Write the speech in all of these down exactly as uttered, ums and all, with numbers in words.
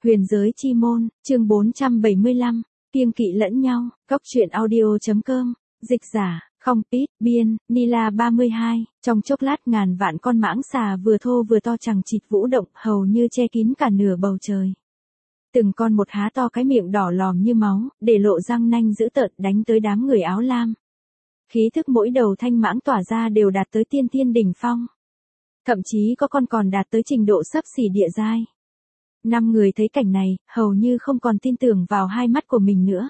Huyền giới chi môn, chương bốn trăm bảy mươi lăm, kiêng kỵ lẫn nhau, cóc truyện audio.com, dịch giả, không pít, biên, Nila ba mươi hai, trong chốc lát ngàn vạn con mãng xà vừa thô vừa to chằng chịt vũ động hầu như che kín cả nửa bầu trời. Từng con một há to cái miệng đỏ lòm như máu, để lộ răng nanh dữ tợn đánh tới đám người áo lam. Khí thức mỗi đầu thanh mãng tỏa ra đều đạt tới tiên thiên đỉnh phong. Thậm chí có con còn đạt tới trình độ xấp xỉ địa giai. Năm người thấy cảnh này, hầu như không còn tin tưởng vào hai mắt của mình nữa.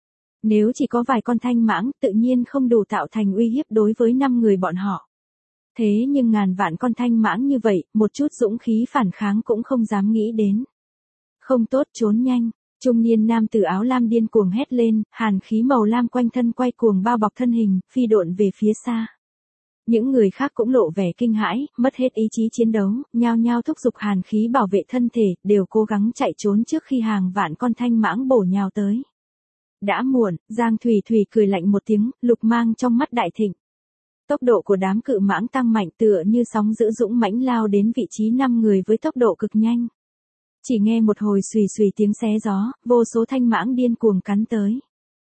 Nếu chỉ có vài con thanh mãng, tự nhiên không đủ tạo thành uy hiếp đối với năm người bọn họ. Thế nhưng ngàn vạn con thanh mãng như vậy, một chút dũng khí phản kháng cũng không dám nghĩ đến. Không tốt, trốn nhanh. Trung niên nam tử áo lam điên cuồng hét lên, hàn khí màu lam quanh thân quay cuồng bao bọc thân hình, phi độn về phía xa. Những người khác cũng lộ vẻ kinh hãi, mất hết ý chí chiến đấu, nhao nhao thúc giục hàn khí bảo vệ thân thể, đều cố gắng chạy trốn trước khi hàng vạn con thanh mãng bổ nhào tới. Đã muộn, Giang Thủy Thủy cười lạnh một tiếng, lục mang trong mắt đại thịnh. Tốc độ của đám cự mãng tăng mạnh tựa như sóng dữ dũng mãnh lao đến vị trí năm người với tốc độ cực nhanh. Chỉ nghe một hồi xùy xùy tiếng xé gió, vô số thanh mãng điên cuồng cắn tới.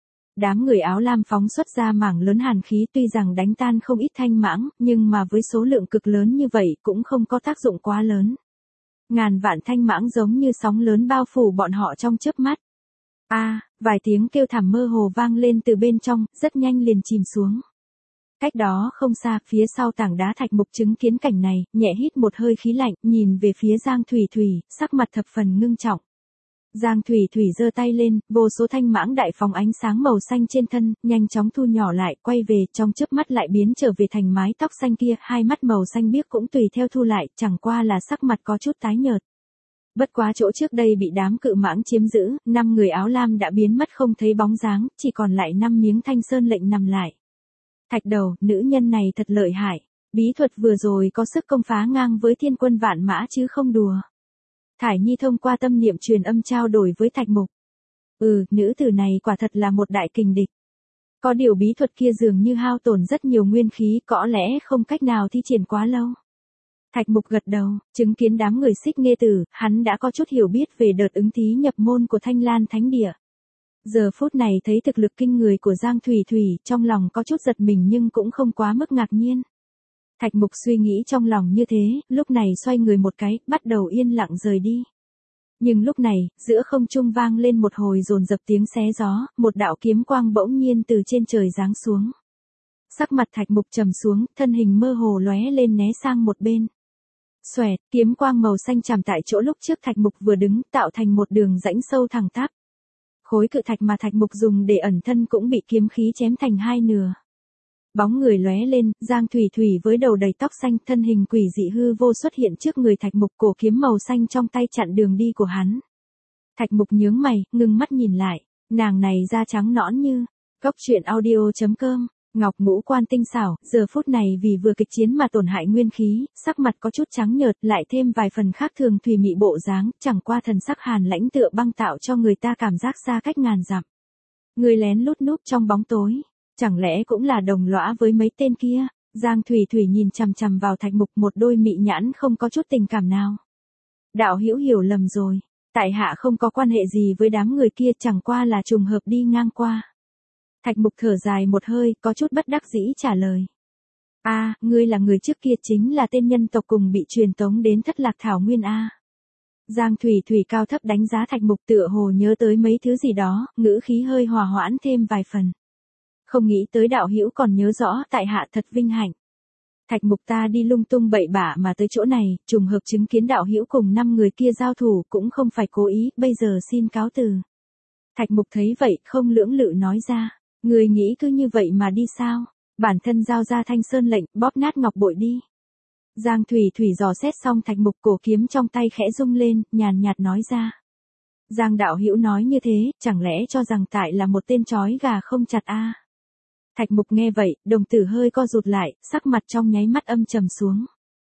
Đám người áo lam phóng xuất ra mảng lớn hàn khí tuy rằng đánh tan không ít thanh mãng, nhưng mà với số lượng cực lớn như vậy cũng không có tác dụng quá lớn. Ngàn vạn thanh mãng giống như sóng lớn bao phủ bọn họ trong chớp mắt. A, à, vài tiếng kêu thảm mơ hồ vang lên từ bên trong, rất nhanh liền chìm xuống. Cách đó không xa, phía sau tảng đá Thạch Mục chứng kiến cảnh này, nhẹ hít một hơi khí lạnh, nhìn về phía Giang Thủy Thủy, sắc mặt thập phần ngưng trọng. Giang Thủy Thủy giơ tay lên, vô số thanh mãng đại phóng ánh sáng màu xanh trên thân, nhanh chóng thu nhỏ lại, quay về, trong chớp mắt lại biến trở về thành mái tóc xanh kia, hai mắt màu xanh biếc cũng tùy theo thu lại, chẳng qua là sắc mặt có chút tái nhợt. Bất quá chỗ trước đây bị đám cự mãng chiếm giữ, năm người áo lam đã biến mất không thấy bóng dáng, chỉ còn lại năm miếng thanh sơn lệnh nằm lại. Thạch Đầu, nữ nhân này thật lợi hại, bí thuật vừa rồi có sức công phá ngang với thiên quân vạn mã chứ không đùa. Thải Nhi thông qua tâm niệm truyền âm trao đổi với Thạch Mục. Ừ, nữ tử này quả thật là một đại kình địch. Có điều bí thuật kia dường như hao tổn rất nhiều nguyên khí, có lẽ không cách nào thi triển quá lâu. Thạch Mục gật đầu, chứng kiến đám người Xích Nghê Tử, hắn đã có chút hiểu biết về đợt ứng thí nhập môn của Thanh Lan Thánh Địa. Giờ phút này thấy thực lực kinh người của Giang Thủy Thủy, trong lòng có chút giật mình nhưng cũng không quá mức ngạc nhiên. Thạch Mục suy nghĩ trong lòng như thế, lúc này xoay người một cái, bắt đầu yên lặng rời đi. Nhưng lúc này, giữa không trung vang lên một hồi dồn dập tiếng xé gió, một đạo kiếm quang bỗng nhiên từ trên trời giáng xuống. Sắc mặt Thạch Mục trầm xuống, thân hình mơ hồ lóe lên né sang một bên. Xoẹt, kiếm quang màu xanh chạm tại chỗ lúc trước Thạch Mục vừa đứng, tạo thành một đường rãnh sâu thẳng tắp. Khối cự thạch mà Thạch Mục dùng để ẩn thân cũng bị kiếm khí chém thành hai nửa. Bóng người lóe lên, Giang Thủy Thủy với đầu đầy tóc xanh, thân hình quỷ dị hư vô xuất hiện trước người Thạch Mục, cổ kiếm màu xanh trong tay chặn đường đi của hắn. Thạch Mục nhướng mày, ngưng mắt nhìn lại, nàng này da trắng nõn như, cóc truyện audio.com, ngọc ngũ quan tinh xảo, giờ phút này vì vừa kịch chiến mà tổn hại nguyên khí, sắc mặt có chút trắng nhợt, lại thêm vài phần khác thường thùy mị bộ dáng, chẳng qua thần sắc hàn lãnh tựa băng tạo cho người ta cảm giác xa cách ngàn dặm. Người lén lút núp trong bóng tối. Chẳng lẽ cũng là đồng lõa với mấy tên kia? Giang Thủy Thủy nhìn chằm chằm vào Thạch Mục, một đôi mị nhãn không có chút tình cảm nào. Đạo hữu hiểu lầm rồi, tại hạ không có quan hệ gì với đám người kia, chẳng qua là trùng hợp đi ngang qua. Thạch Mục thở dài một hơi, có chút bất đắc dĩ trả lời. A, à, ngươi là người trước kia chính là tên nhân tộc cùng bị truyền tống đến Thất Lạc Thảo Nguyên a. À. Giang Thủy Thủy cao thấp đánh giá Thạch Mục, tựa hồ nhớ tới mấy thứ gì đó, ngữ khí hơi hòa hoãn thêm vài phần. Không nghĩ tới đạo hữu còn nhớ rõ, tại hạ thật vinh hạnh. Thạch Mục ta đi lung tung bậy bạ mà tới chỗ này, trùng hợp chứng kiến đạo hữu cùng năm người kia giao thủ, cũng không phải cố ý, bây giờ xin cáo từ. Thạch Mục thấy vậy, không lưỡng lự nói ra, người nghĩ cứ như vậy mà đi sao? Bản thân giao ra thanh sơn lệnh, bóp nát ngọc bội đi. Giang Thủy Thủy dò xét xong Thạch Mục, cổ kiếm trong tay khẽ rung lên, nhàn nhạt nói ra. Giang đạo hữu nói như thế, chẳng lẽ cho rằng tại là một tên chói gà không chặt a? À? Thạch Mục nghe vậy, đồng tử hơi co rụt lại, sắc mặt trong nháy mắt âm trầm xuống.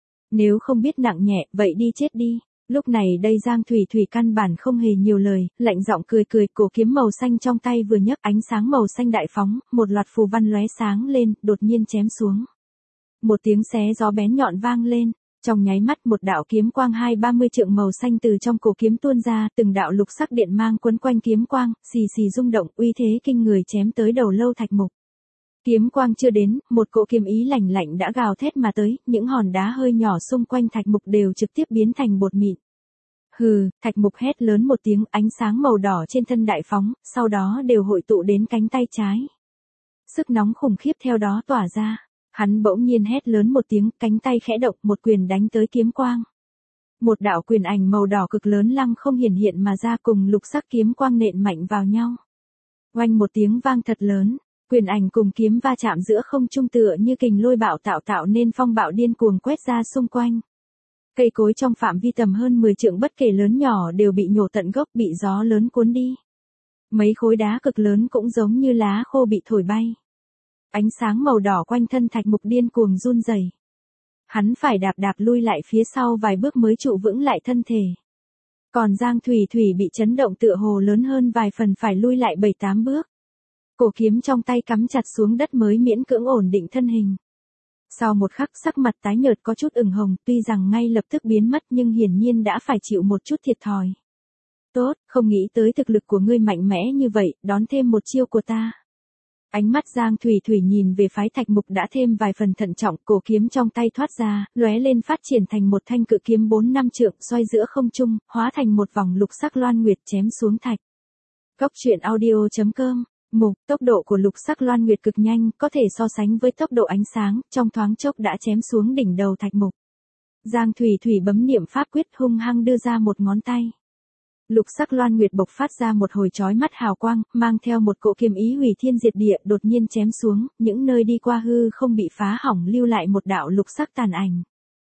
Nếu không biết nặng nhẹ, vậy đi chết đi. Lúc này đây Giang Thủy Thủy căn bản không hề nhiều lời, lạnh giọng cười cười, cổ kiếm màu xanh trong tay vừa nhấc, ánh sáng màu xanh đại phóng, một loạt phù văn lóe sáng lên, đột nhiên chém xuống. Một tiếng xé gió bén nhọn vang lên, Trong nháy mắt một đạo kiếm quang hai ba mươi trượng màu xanh từ trong cổ kiếm tuôn ra, từng đạo lục sắc điện mang quấn quanh kiếm quang, xì xì rung động, uy thế kinh người chém tới đầu Lâu Thạch Mục. Kiếm quang chưa đến, một cỗ kiếm ý lạnh lạnh đã gào thét mà tới, những hòn đá hơi nhỏ xung quanh Thạch Mục đều trực tiếp biến thành bột mịn. Hừ, Thạch Mục hét lớn một tiếng, ánh sáng màu đỏ trên thân đại phóng, sau đó đều hội tụ đến cánh tay trái. Sức nóng khủng khiếp theo đó tỏa ra. Hắn bỗng nhiên hét lớn một tiếng, cánh tay khẽ động, một quyền đánh tới kiếm quang. Một đạo quyền ảnh màu đỏ cực lớn lăng không hiển hiện mà ra, cùng lục sắc kiếm quang nện mạnh vào nhau. Oanh một tiếng vang thật lớn, quyền ảnh cùng kiếm va chạm giữa không trung tựa như kình lôi bạo tạo tạo nên phong bạo điên cuồng quét ra xung quanh. Cây cối trong phạm vi tầm hơn mười trượng bất kể lớn nhỏ đều bị nhổ tận gốc, bị gió lớn cuốn đi. Mấy khối đá cực lớn cũng giống như lá khô bị thổi bay. Ánh sáng màu đỏ quanh thân Thạch Mục điên cuồng run rẩy. Hắn phải đạp đạp lui lại phía sau vài bước mới trụ vững lại thân thể. Còn Giang Thủy Thủy bị chấn động tựa hồ lớn hơn vài phần, phải lui lại bảy tám bước. Cổ kiếm trong tay cắm chặt xuống đất mới miễn cưỡng ổn định thân hình. Sau một khắc sắc mặt tái nhợt có chút ửng hồng, tuy rằng ngay lập tức biến mất nhưng hiển nhiên đã phải chịu một chút thiệt thòi. Tốt, không nghĩ tới thực lực của ngươi mạnh mẽ như vậy, đón thêm một chiêu của ta. Ánh mắt Giang Thủy Thủy nhìn về phái Thạch Mục đã thêm vài phần thận trọng, cổ kiếm trong tay thoát ra, lóe lên phát triển thành một thanh cự kiếm bốn năm trượng, xoay giữa không trung, hóa thành một vòng lục sắc loan nguyệt chém xuống thạch. Cốc truyện audio chấm com. Mục, tốc độ của lục sắc loan nguyệt cực nhanh, có thể so sánh với tốc độ ánh sáng, trong thoáng chốc đã chém xuống đỉnh đầu Thạch Mục. Giang Thủy Thủy bấm niệm pháp quyết, hung hăng đưa ra một ngón tay. Lục sắc loan nguyệt bộc phát ra một hồi chói mắt hào quang, mang theo một cỗ kiếm ý hủy thiên diệt địa, đột nhiên chém xuống, những nơi đi qua hư không bị phá hỏng, lưu lại một đạo lục sắc tàn ảnh.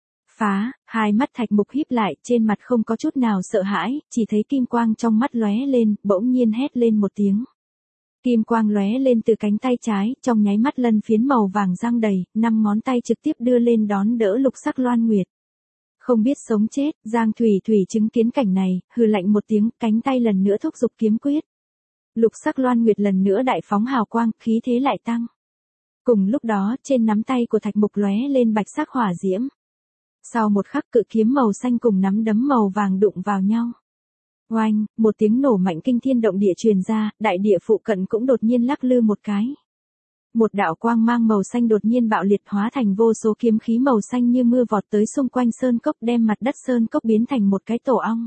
Phá, hai mắt Thạch Mục híp lại, trên mặt không có chút nào sợ hãi, chỉ thấy kim quang trong mắt lóe lên, bỗng nhiên hét lên một tiếng. Kim quang lóe lên từ cánh tay trái, trong nháy mắt lân phiến màu vàng giăng đầy, năm ngón tay trực tiếp đưa lên đón đỡ lục sắc loan nguyệt. Không biết sống chết, Giang Thủy Thủy chứng kiến cảnh này, hừ lạnh một tiếng, cánh tay lần nữa thúc giục kiếm quyết. Lục sắc loan nguyệt lần nữa đại phóng hào quang, khí thế lại tăng. Cùng lúc đó, trên nắm tay của Thạch Mục lóe lên bạch sắc hỏa diễm. Sau một khắc cự kiếm màu xanh cùng nắm đấm màu vàng đụng vào nhau. Oanh, một tiếng nổ mạnh kinh thiên động địa truyền ra, đại địa phụ cận cũng đột nhiên lắc lư một cái. Một đạo quang mang màu xanh đột nhiên bạo liệt hóa thành vô số kiếm khí màu xanh như mưa vọt tới xung quanh sơn cốc, đem mặt đất sơn cốc biến thành một cái tổ ong.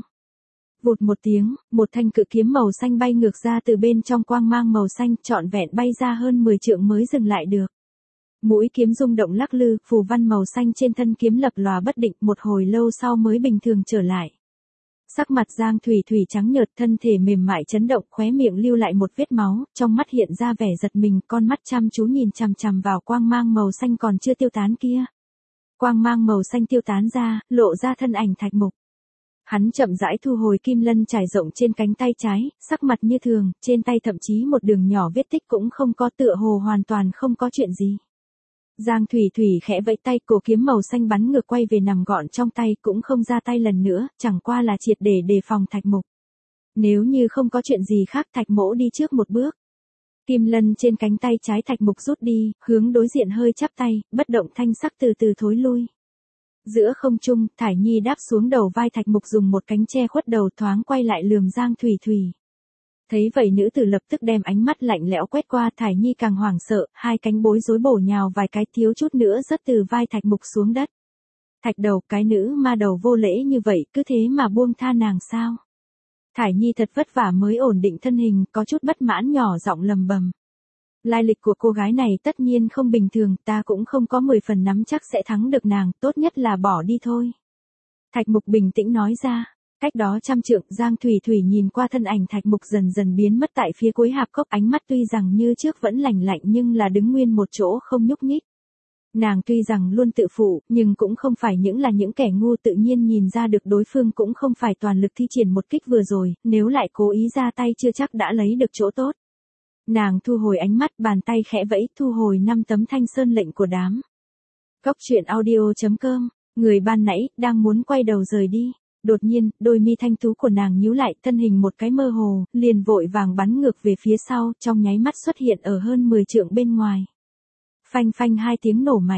Vụt một tiếng, một thanh cự kiếm màu xanh bay ngược ra từ bên trong quang mang màu xanh, trọn vẹn bay ra hơn mười trượng mới dừng lại được. Mũi kiếm rung động lắc lư, phù văn màu xanh trên thân kiếm lập lòa bất định, một hồi lâu sau mới bình thường trở lại. Sắc mặt Giang Thủy Thủy trắng nhợt, thân thể mềm mại chấn động, khóe miệng lưu lại một vết máu, trong mắt hiện ra vẻ giật mình, con mắt chăm chú nhìn chằm chằm vào quang mang màu xanh còn chưa tiêu tán kia. Quang mang màu xanh tiêu tán ra, lộ ra thân ảnh Thạch Mục. Hắn chậm rãi thu hồi kim lân trải rộng trên cánh tay trái, sắc mặt như thường, trên tay thậm chí một đường nhỏ vết tích cũng không có, tựa hồ hoàn toàn không có chuyện gì. Giang Thủy Thủy khẽ vẫy tay, cổ kiếm màu xanh bắn ngược quay về nằm gọn trong tay, cũng không ra tay lần nữa, chẳng qua là triệt để đề phòng Thạch Mục. Nếu như không có chuyện gì khác, Thạch Mỗ đi trước một bước. Kim lân trên cánh tay trái Thạch Mục rút đi, hướng đối diện hơi chắp tay, bất động thanh sắc từ từ thối lui. Giữa không trung, Thải Nhi đáp xuống đầu vai Thạch Mục, dùng một cánh che khuất đầu, thoáng quay lại lườm Giang Thủy Thủy. Thấy vậy nữ tử lập tức đem ánh mắt lạnh lẽo quét qua, Thải Nhi càng hoảng sợ, hai cánh bối rối bổ nhào vài cái, thiếu chút nữa rớt từ vai Thạch Mục xuống đất. Thạch đầu, cái nữ ma đầu vô lễ như vậy, cứ thế mà buông tha nàng sao? Thải Nhi thật vất vả mới ổn định thân hình, có chút bất mãn nhỏ giọng lầm bầm. Lai lịch của cô gái này tất nhiên không bình thường, ta cũng không có mười phần nắm chắc sẽ thắng được nàng, tốt nhất là bỏ đi thôi. Thạch Mục bình tĩnh nói ra. Cách đó trăm trượng, Giang Thủy Thủy nhìn qua thân ảnh Thạch Mục dần dần biến mất tại phía cuối hạp cốc, ánh mắt tuy rằng như trước vẫn lạnh lạnh nhưng là đứng nguyên một chỗ không nhúc nhích. Nàng tuy rằng luôn tự phụ, nhưng cũng không phải những là những kẻ ngu, tự nhiên nhìn ra được đối phương cũng không phải toàn lực thi triển một kích vừa rồi, nếu lại cố ý ra tay chưa chắc đã lấy được chỗ tốt. Nàng thu hồi ánh mắt, bàn tay khẽ vẫy, thu hồi năm tấm thanh sơn lệnh của đám. Cốc truyện audio chấm com, người ban nãy, đang muốn quay đầu rời đi. Đột nhiên, đôi mi thanh tú của nàng nhíu lại, thân hình một cái mơ hồ, liền vội vàng bắn ngược về phía sau, trong nháy mắt xuất hiện ở hơn mười trượng bên ngoài. Phanh phanh hai tiếng nổ mạnh,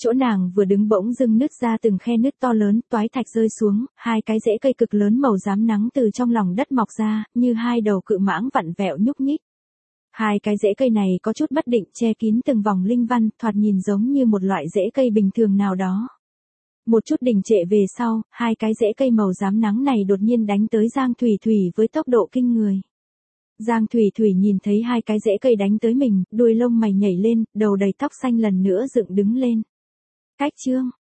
Chỗ nàng vừa đứng bỗng dưng nứt ra từng khe nứt to lớn, toái thạch rơi xuống, hai cái rễ cây cực lớn màu xám nắng từ trong lòng đất mọc ra, như hai đầu cự mãng vặn vẹo nhúc nhích. Hai cái rễ cây này có chút bất định, che kín từng vòng linh văn, thoạt nhìn giống như một loại rễ cây bình thường nào đó. Một chút đình trệ về sau, hai cái rễ cây màu xám nắng này đột nhiên đánh tới Giang Thủy Thủy với tốc độ kinh người. Giang Thủy Thủy nhìn thấy hai cái rễ cây đánh tới mình, đuôi lông mày nhảy lên, đầu đầy tóc xanh lần nữa dựng đứng lên. Cách chương